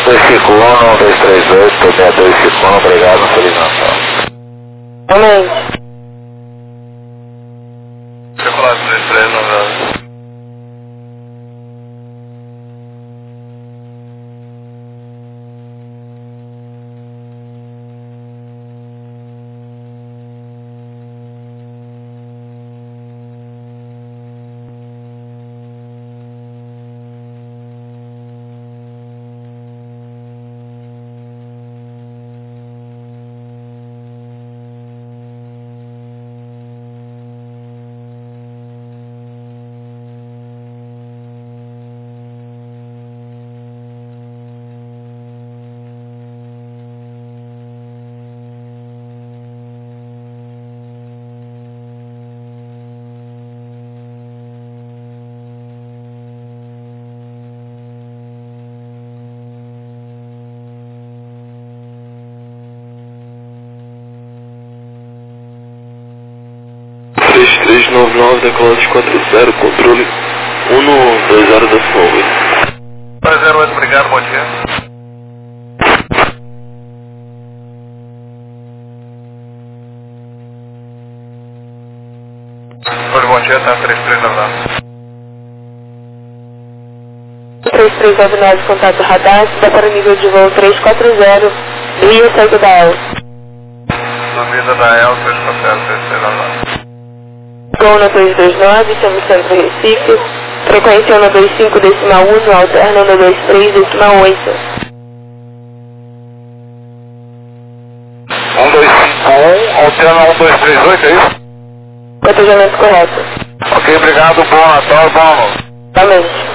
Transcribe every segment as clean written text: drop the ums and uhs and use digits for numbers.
Cicuno, 238, 62 Cicuno, obrigado, Feliz Natal. Amém. Chocolate 239. Decolagem 40, controle 120 da Smallway. 08, obrigado, bom dia. Oi, bom dia, tá 3399. 3399, contato radar, dá para o nível de voo 340, via saída da EL. Subida da EL 340, 3399. Gol na 229, estamos centro Recife, frequência 125 decimal 1, alterna 123 decimal 8. 1251, alterna 1238, é isso? Cotejamento correto. Ok, obrigado, bom Natal, bom ano. Amém.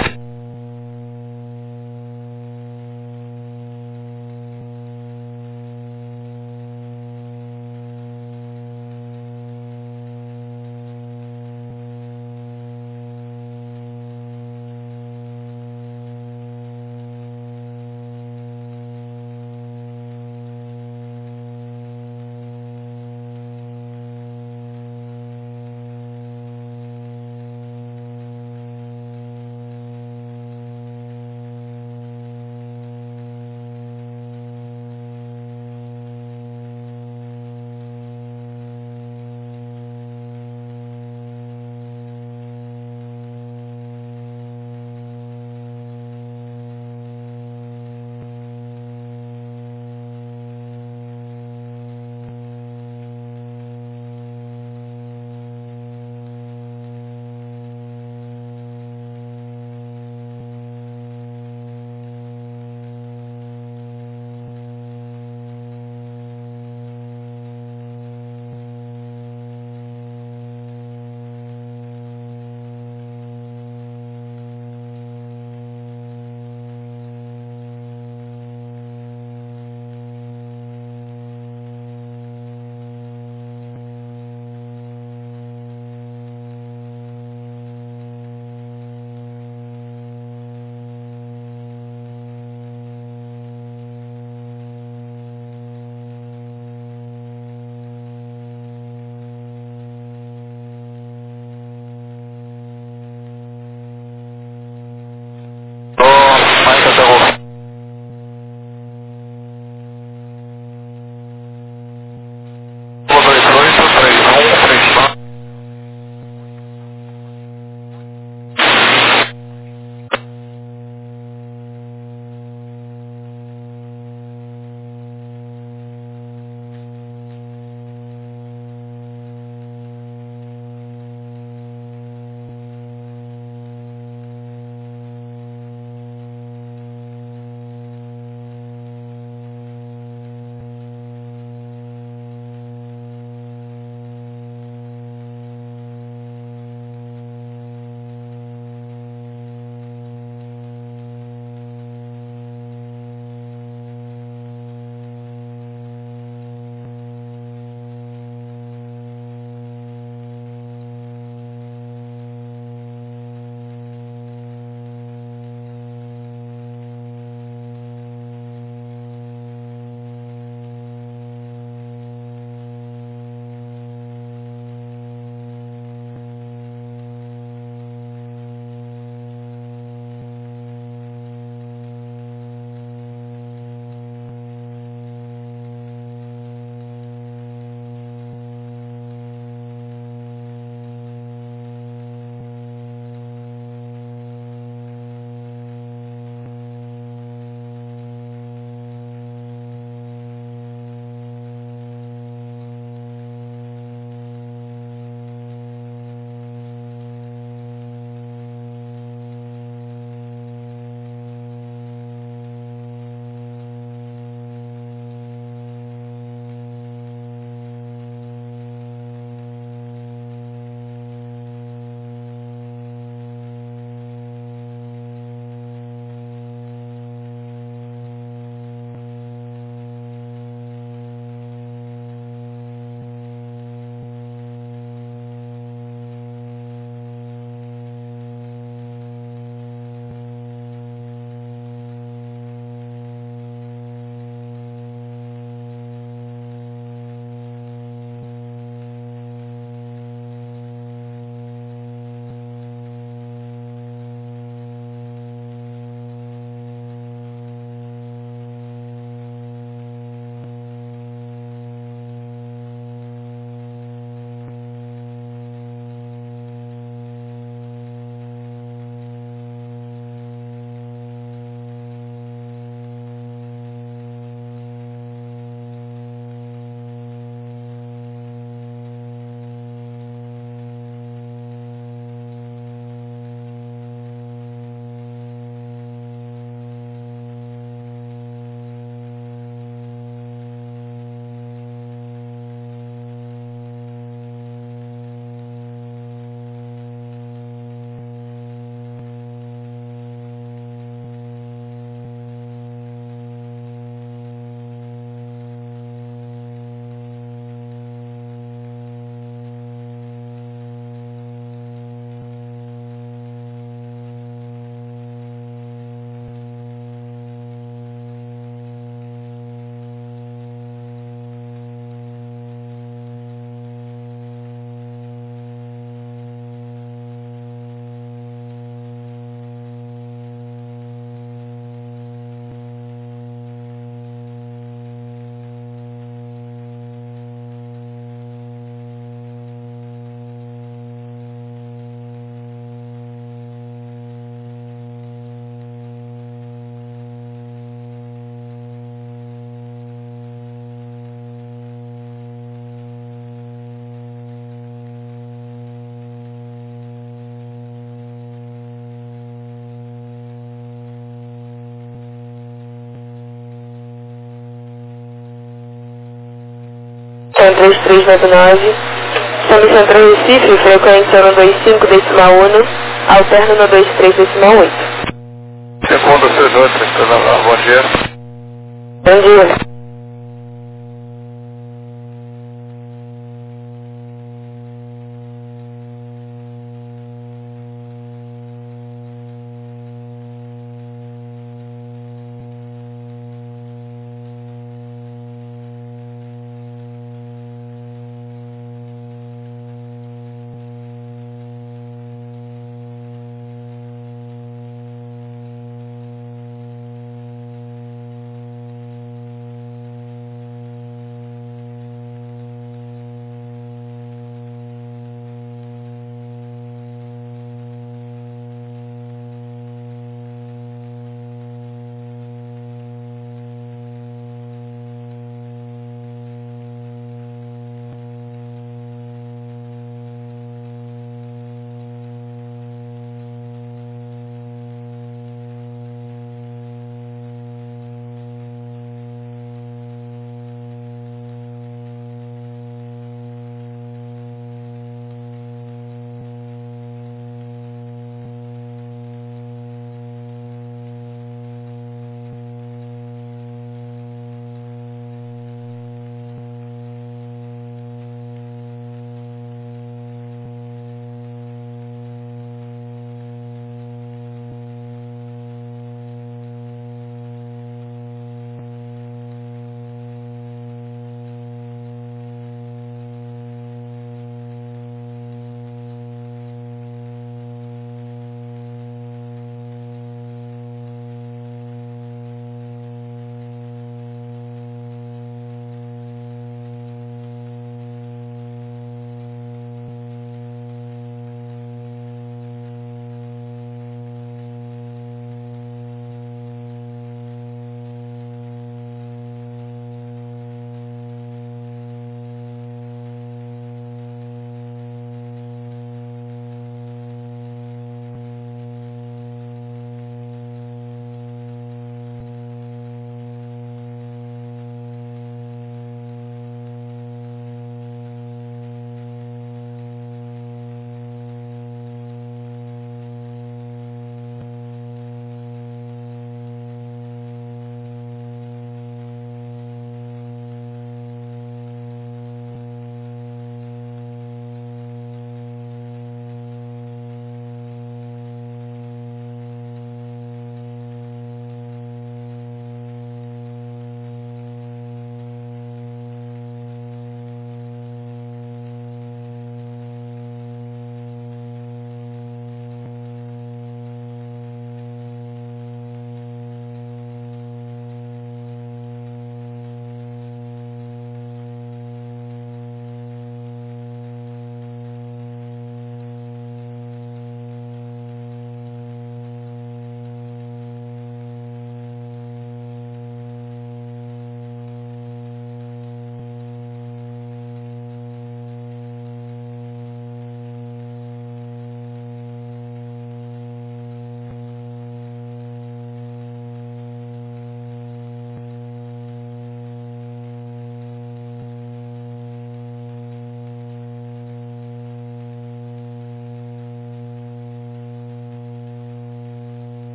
2399, estamos Centro Recife, frequência no 25.1, alterno no 23.8. Segundo 3839, bom dia. Bom dia.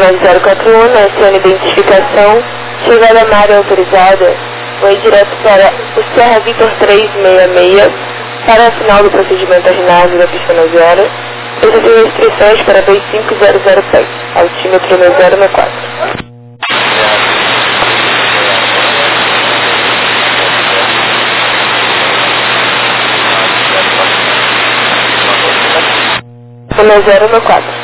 9041, acione identificação, chegada na área autorizada, foi direto para o Serra Vitor 366, para a final do procedimento arenado da pista 90, existem restrições para 25007, altímetro 9064. O 9064.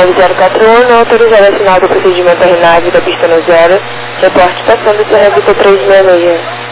041, autorizado a final do procedimento RNAV da pista no zero, reporte estação do Serra Vitor 366.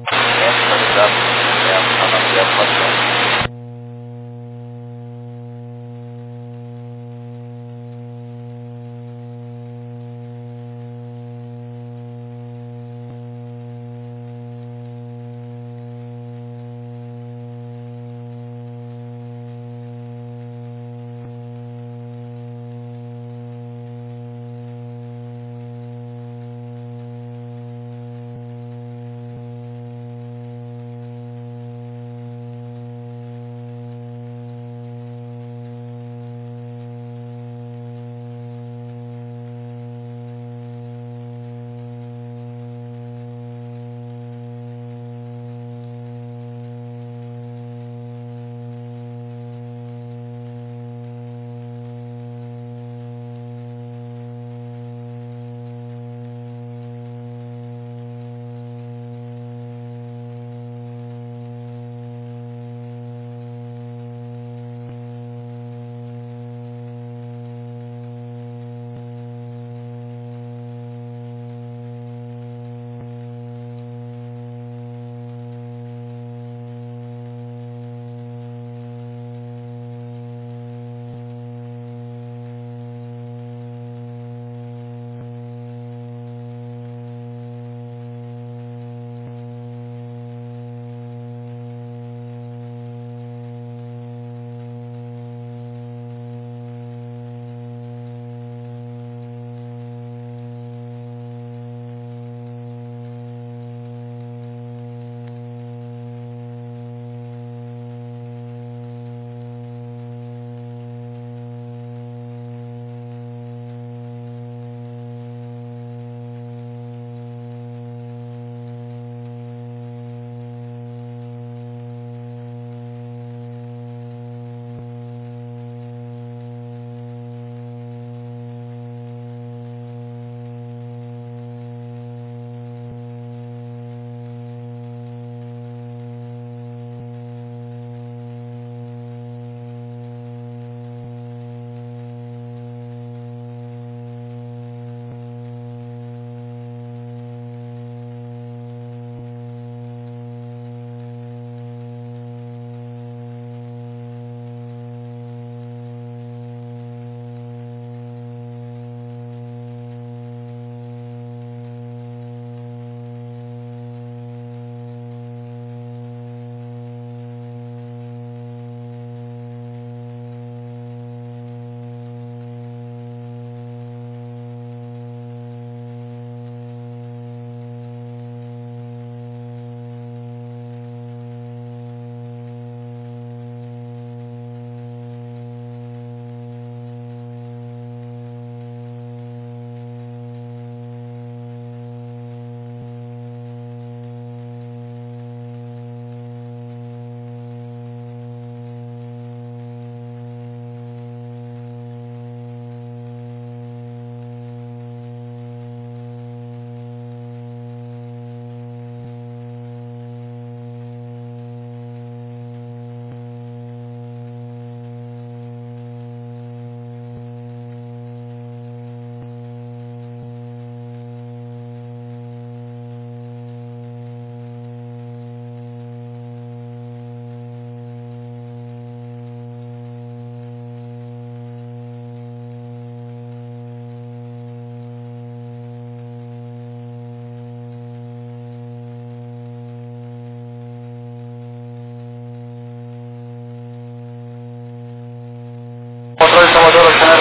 Controle Salvador, Oceanário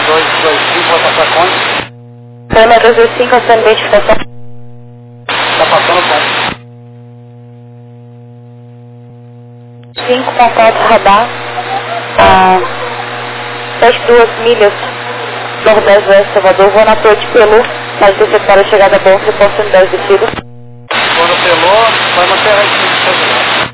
6225, vai passar quanto? Tema 225, a sua identificação. Tá passando quanto? 5 contato radar a 72 milhas nordeste do Salvador, vou na Torre de Pelu para interceptar a chegada a bordo de oportunidade de descida. Quando pelou, vai manter a gente.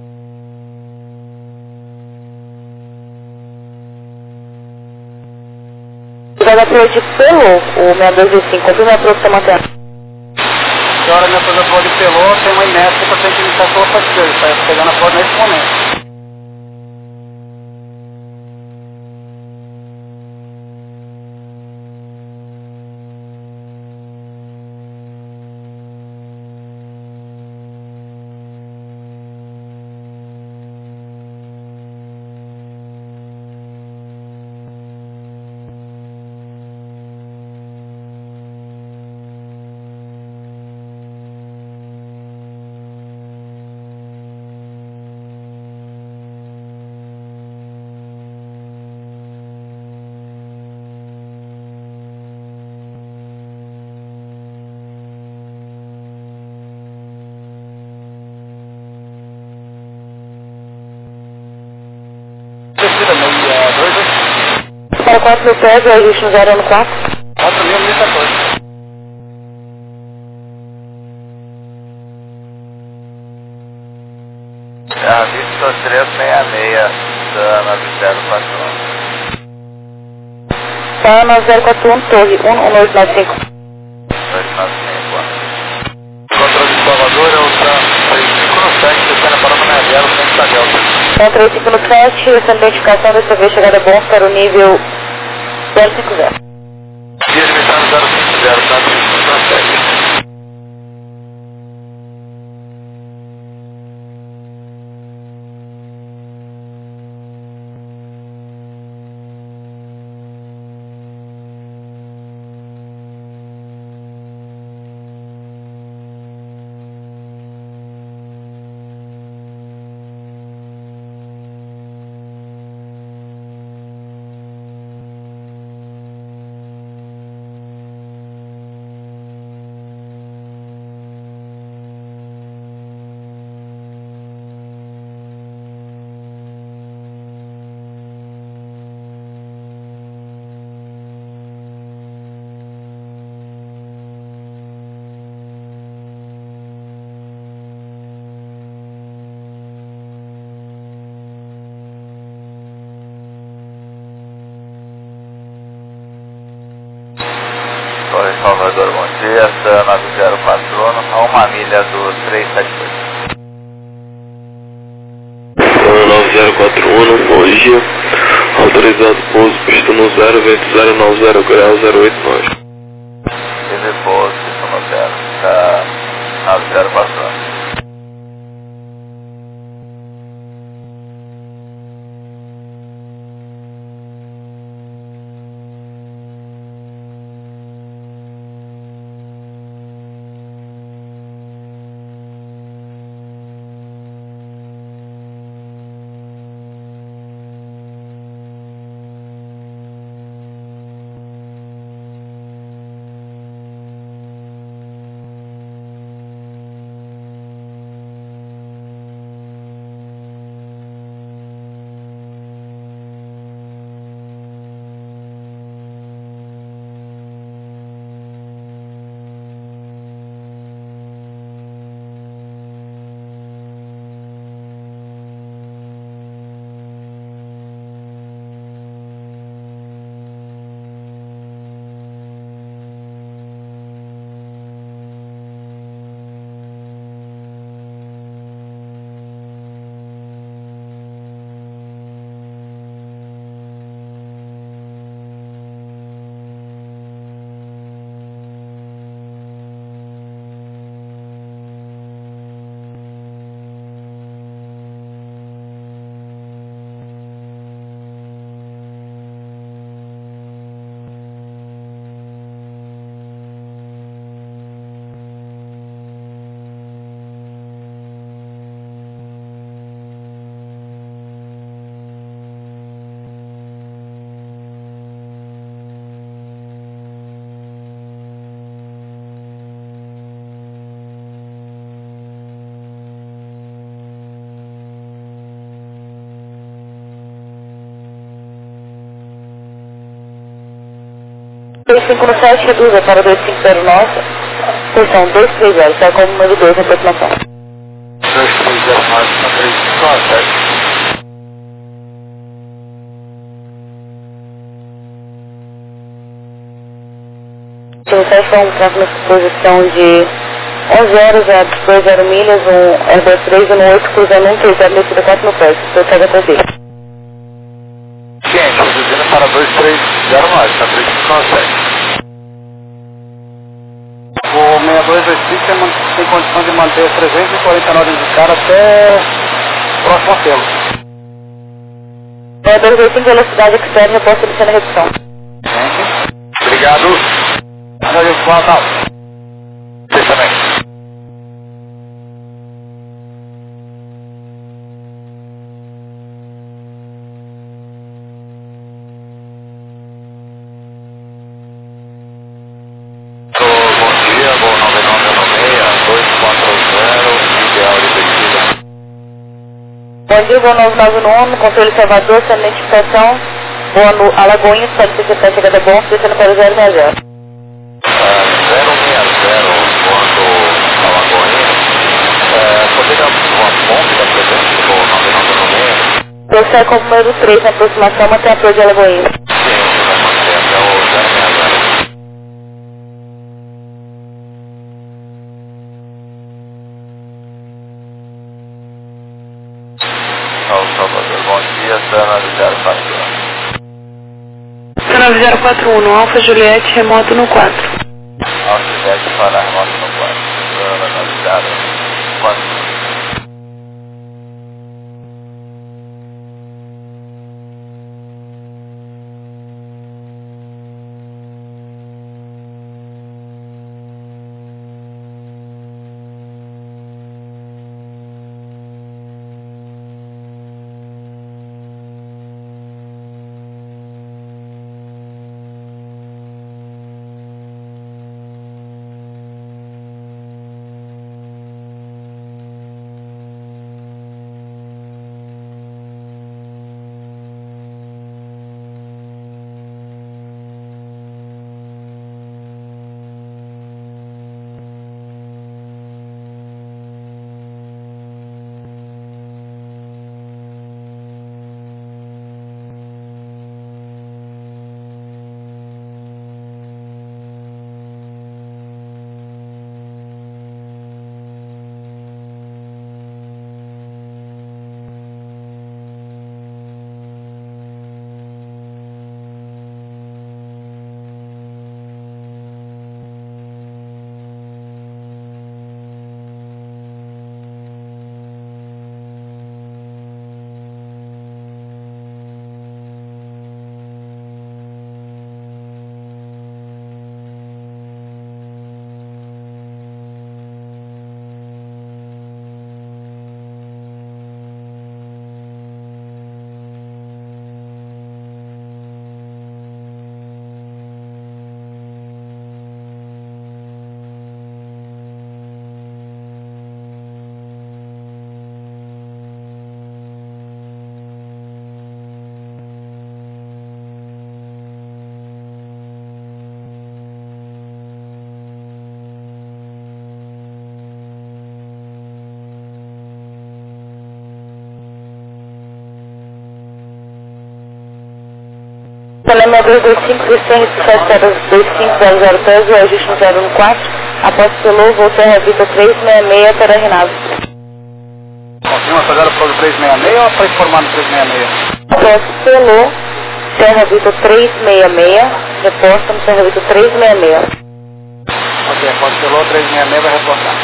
Chegada a Torre de Pelu, o 6225, confirma a produção mantendo. Agora minha coisa Torre de Pelô tem uma inércia que eu tenho que iniciar pela parceira, está pegando a porta nesse momento. 4.000 pés, o ajuste no 014. 4.014. A Victor 366 da nave 041. Tá na 041, torre 11895. 295. Controle de Salvador é o TRAN 357, descendo para o Managero, centro da Delta. TRAN 357, essa identificação dessa vez chegada bom para o nível 050. Dia limitado 050, TRAN 357. Torre Salvador, bom dia, essa nave 041, a uma milha do 372. 9041, bom dia, autorizado pouso, pista no 0, vento 090 grau 089. Teve pouso, pista no 0, da nave 041. no 7 reduza para 2509, posição 230, está como número 2 na aproximação. 230 máxima 357. São na posição de 11 horas, 20 milhas, um Airbus 318 cruzando 130, descida 4 mil pés, estou até depois dele. Ciente, reduzindo para 230 máxima 357. O 6225 tem condição de manter 349 indicados até o próximo apelo. 6225, velocidade externa, reposta de cena redução. Obrigado. Valeu, volta. Você também. Bom dia, voo 9996, 240, ideal de descida. Bom dia, voo 9991, controle Salvador, cena de identificação, Ou no Alagoinhas, pode ser para a chegada bom, descendo para o 060. 060 quanto Alagoinhas. Poderia uma ponte da presente por 9996? Prossegue com o número 3 na aproximação, até a Flor de Alagoinhas. Sim, vai manter até o 060. Salvador, bom dia, Sana 041. Sana 041, Alfa Juliette, remoto no 4. Alfa Juliette para remoto no 4. Sana 041. Telema 225, Vicente, 7025003, o ajuste no 014, após pelo voo Terra Vita 366 para Renado. Continua fazendo para o 366 ou para informar no 366? Após pelo Terra Vita 366, reposta no Terra Vita 366. Ok, pode ser o 366 vai reportar.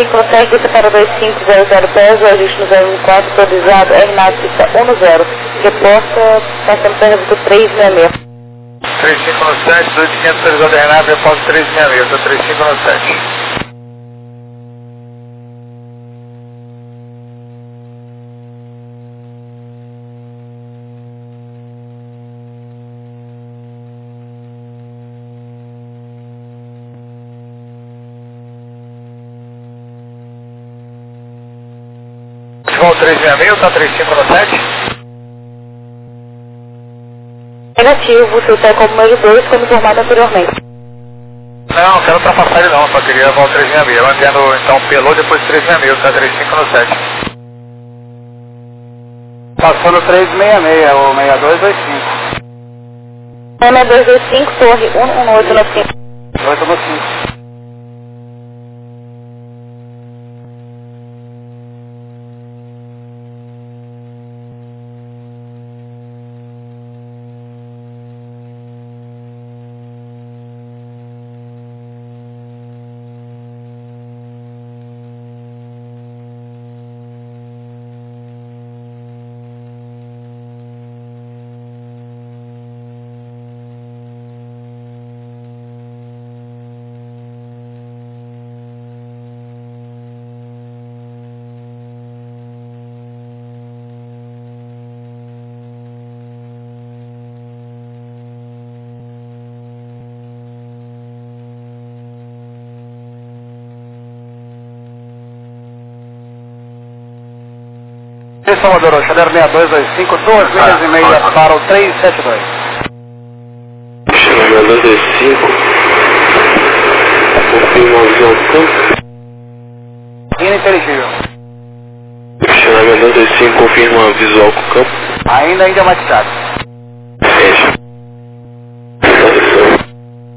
3517, desça para 2500 pés, o ajuste no 014, autorizado, RNAV, pista 10, reporta, passando Pernambuco 366. 3517, 2500 autorizado RNAV, reporta 366, tô 3517. Vão 366 ou tá 3517? Negativo, você está como número 2, como informado anteriormente. Não, não quero ultrapassar ele não, só queria voar 366. Eu entendo então pelou depois 366, tá 3517. Passando 366, o 6225. 6225, torre 11895. 895. Salvador, Oxader 6225, 2 milhas e meia para o 372. Chama 225. Confirma a visão do campo. Ininteligível. Chama 225, confirma a visual com o campo. Ainda enigmatizado. Fecha. Atenção.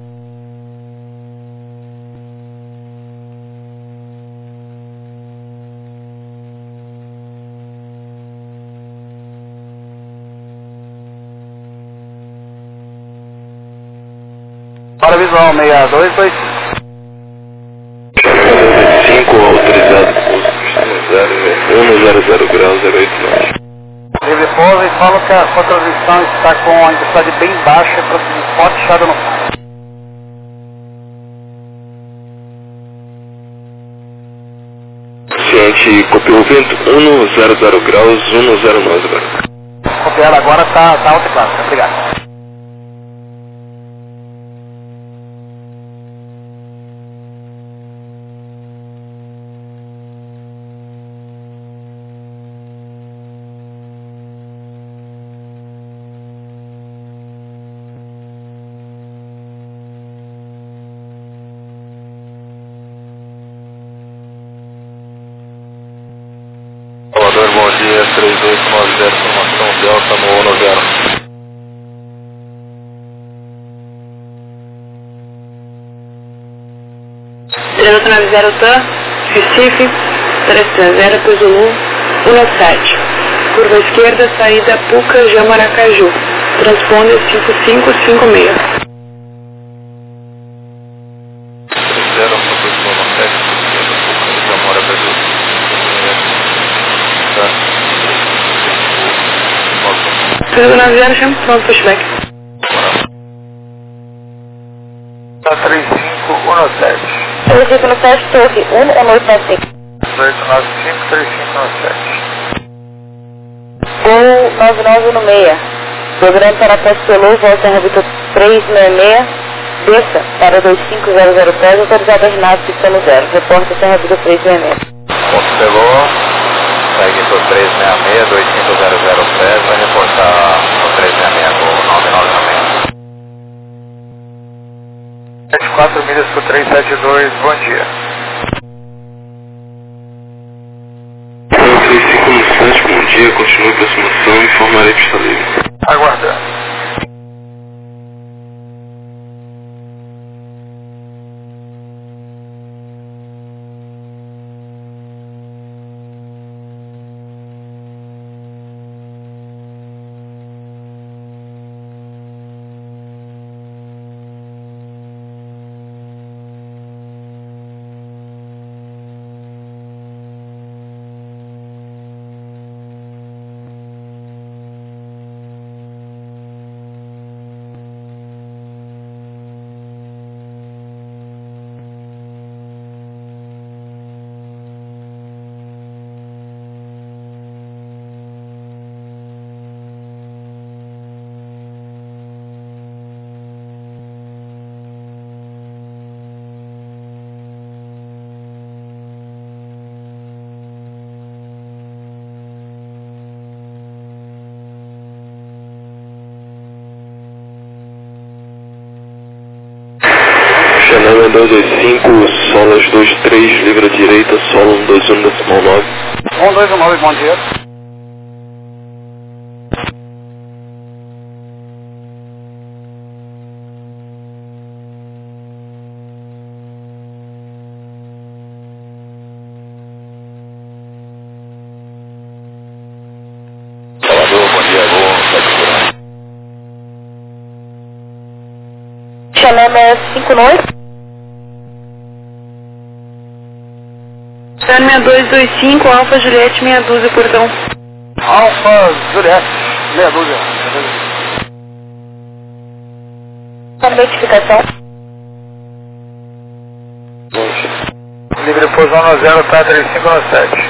Para visual 6225. 5 autorizado, pouso pista 10 graus, 089. Ele pousa e fala que a sua transmissão está com a intensidade bem baixa para um forte chiado no fundo. Ciente, copiou o vento 100 graus, 109 graus. Copiar agora está alta e clássica, obrigado. Salvador, bom dia, 3890, formação Delta no 10. Delta 90 TAM, Recife, 330 para Zulu, 17. Curva esquerda, saída Puca, Jamaracaju. Transponder 5556. 0, posição 7, Jamaracaju. Delta 90, chama pronto, pushback. Tá 3517. 3517, torre 11895. 1895, 3517. Gol 9916. Programa para Castelou, volta a Vitor 366. Desça para 2500 pés, autorizado a RNAV, pista no 0. Reporta Serra Vitor 366. Constellou, segue por 366, 2500 pés, vai reportar o 366 com 996. 4 milhas por 372, bom dia. 35 no 7, bom dia, continue a aproximação e informarei pista livre. Aguardando. Chanel 225, solas 23, livre à direita, solo 121 decimal 9. 129, bom dia. Salvador, bom dia, Chanel 659. Chanel 6225, Alfa Juliette, meia dúzia, portão. Alfa Juliette, meia dúzia. Identificação. Livre por zona 0, tá 3597.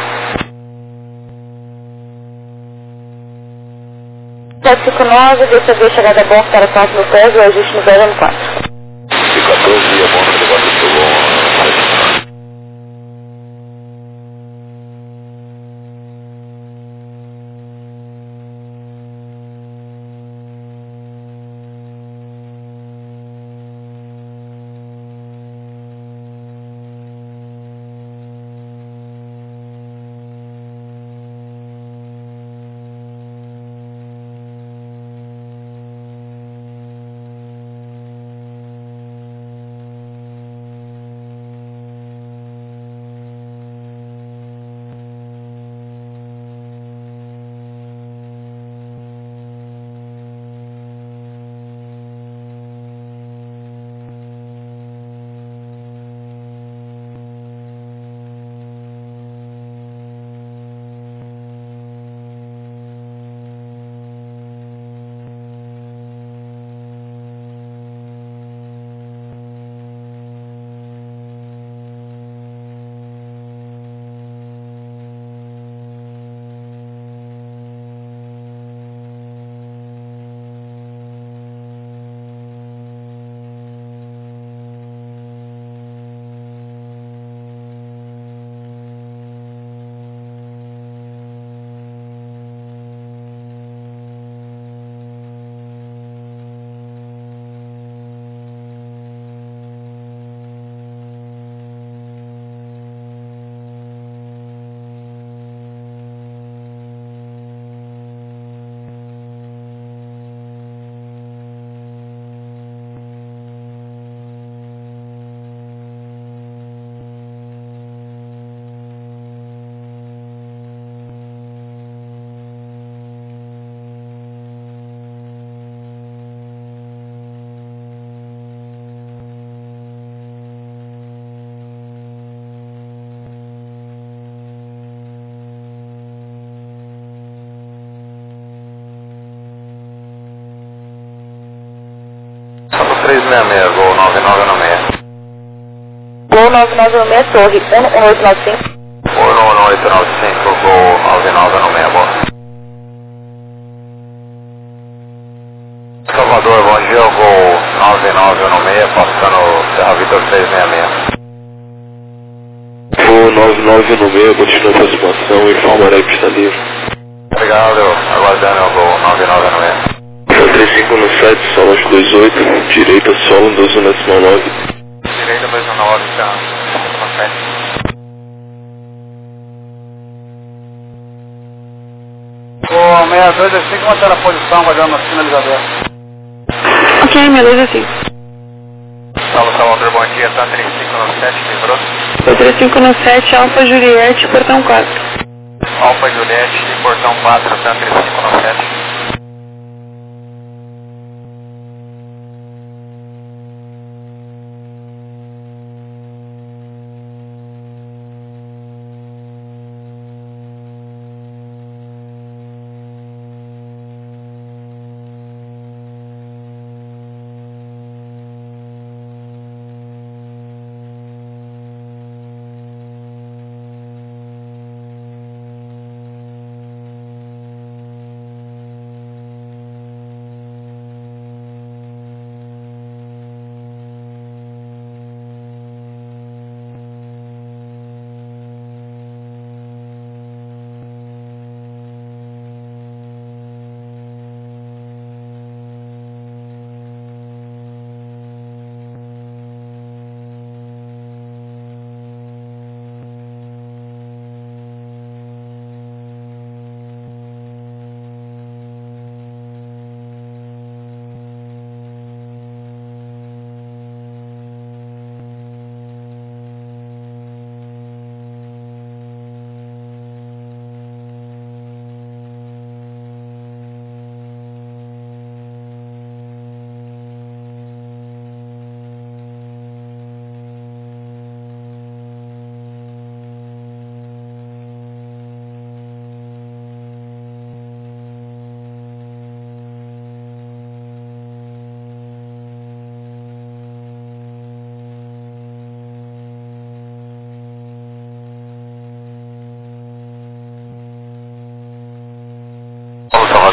759, DCB chegada a bordo para 4 no pés, o ajuste no 014. E 14, a bom, elevado pelo 7. Solo 366, voo 9996. Gol 9996, torre 1895. 11895, voo 9996, boa. Salvador, bom dia, voo 9996, passando Serra Vitor 366. Voo 9996, continua a aproximação, informarei que está livre. Obrigado, aguardando o voo 9996. 35 no 7, solas 28, direita solo 21 decimal 9. Direita 29, tá. No 7. O 62 é 5, manter a posição, aguardando o sinalizador. Ok, 625. Salvador, bom dia, tá 35 no 7, lembrou? 35 no 7, Alfa Juliette, portão 4. Alfa Juliette, portão 4, tá 35 no 7.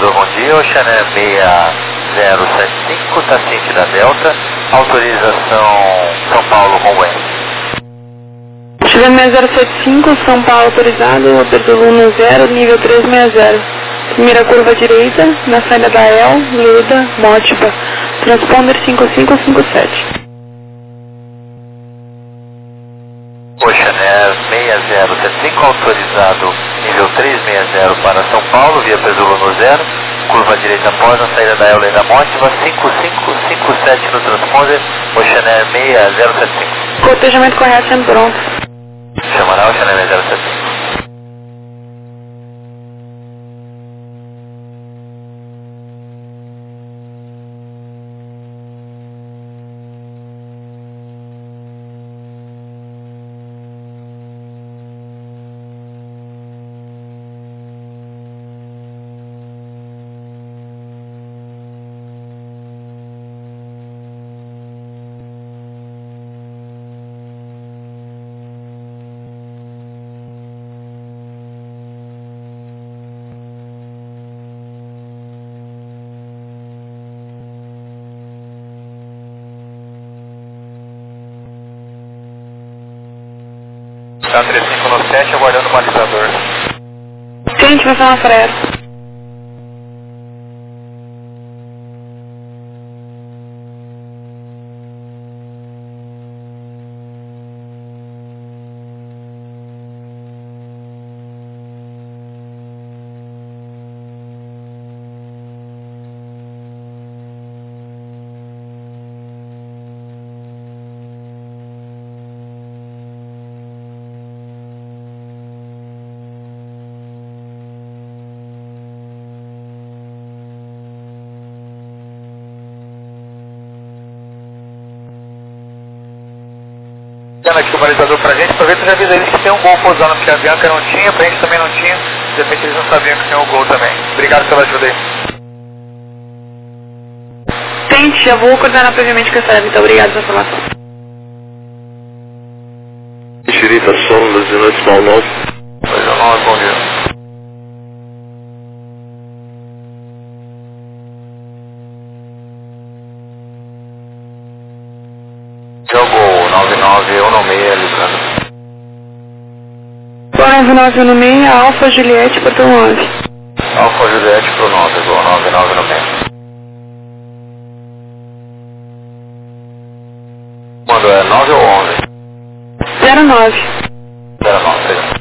Salvador, bom dia. Oceaner 6075, Tacite da Delta, autorização São Paulo com West. Oceaner 6075, São Paulo autorizado, aperto 110, nível 360. Primeira curva direita, na saída da El, Leda, Mótiba, transponder 5557. Oceaner 6075, autorizado nível 360 para São Paulo, via Pesulo no 0, curva direita após a saída da El da Mótiva, 5557 no transponder, Oceaner 6075. Cortejamento correto sendo pronto. Chamará Oceaner 6075. Tá 3597, aguardando o balizador. Gente, vai falar freio. Aqui o balizador pra gente, pra ver se já avisa eles que tem um gol pousando, porque a Bianca não tinha, pra gente também não tinha, de repente eles não sabiam que tinha um gol também. Obrigado pela ajuda aí. Tente, já vou coordenar previamente com essa área, muito obrigado pela informação. Xerife, Solo, 19, Small 9. 219, bom dia. Jogo 9916, livrando. 9916, Alfa Juliette, portão 11. Alfa Juliette pro 9, igual 9916. Quando é 9 ou 11? 09. 09, obrigado.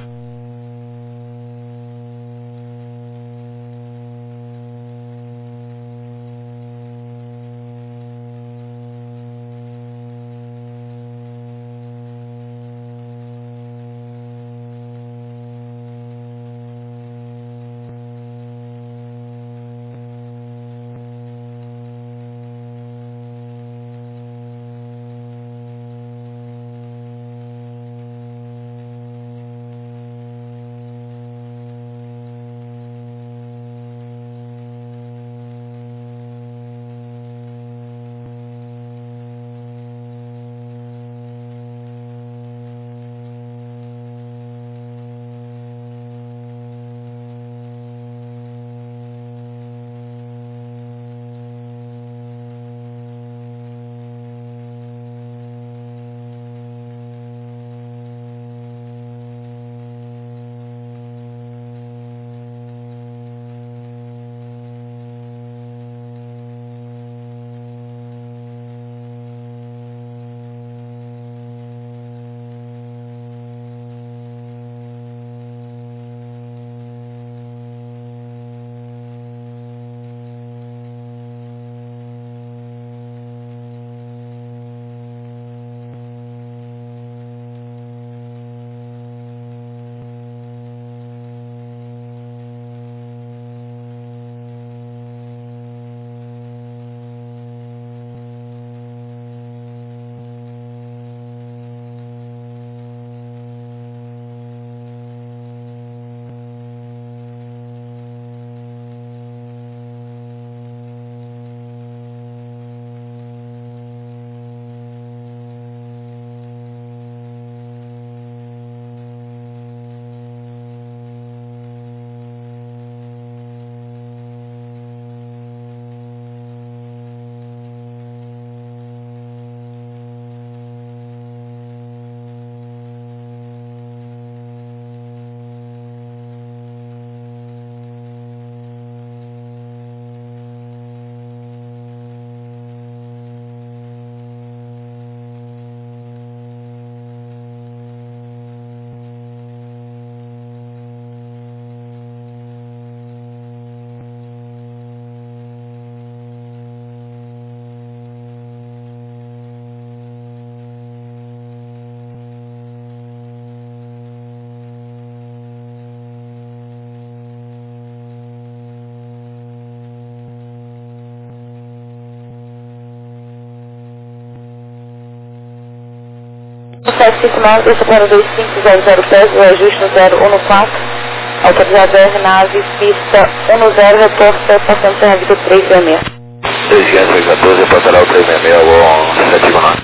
759, desça para 2500 pés, o ajuste no 014, autorizado aeronave, pista 10, reporta, passando Serra Vitor 366. 2514, reportará o 366, ao 759.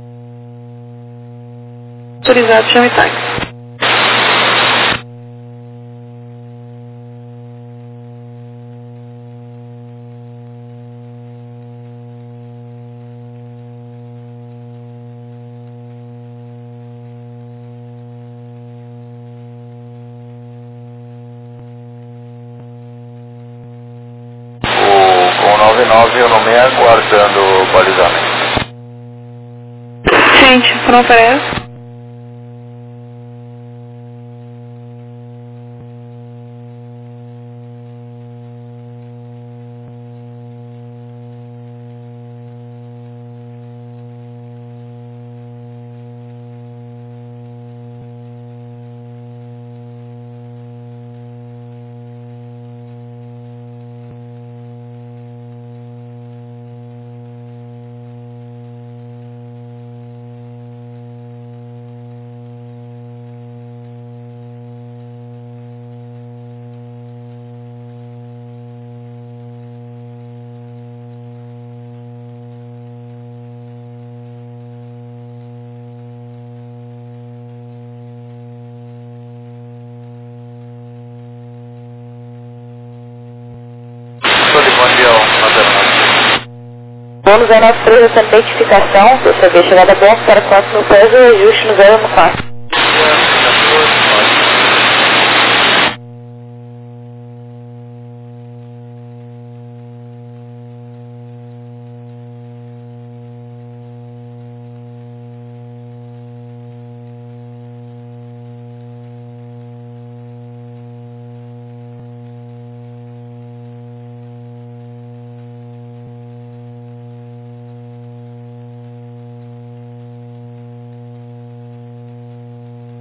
Autorizado, chame táxi. Com 99 eu não me aguardando o balizamento. Gente, por não oferece. Bônus 093, essa identificação, dessa vez chegada a bordo para 4 mil pés, o ajuste no 014.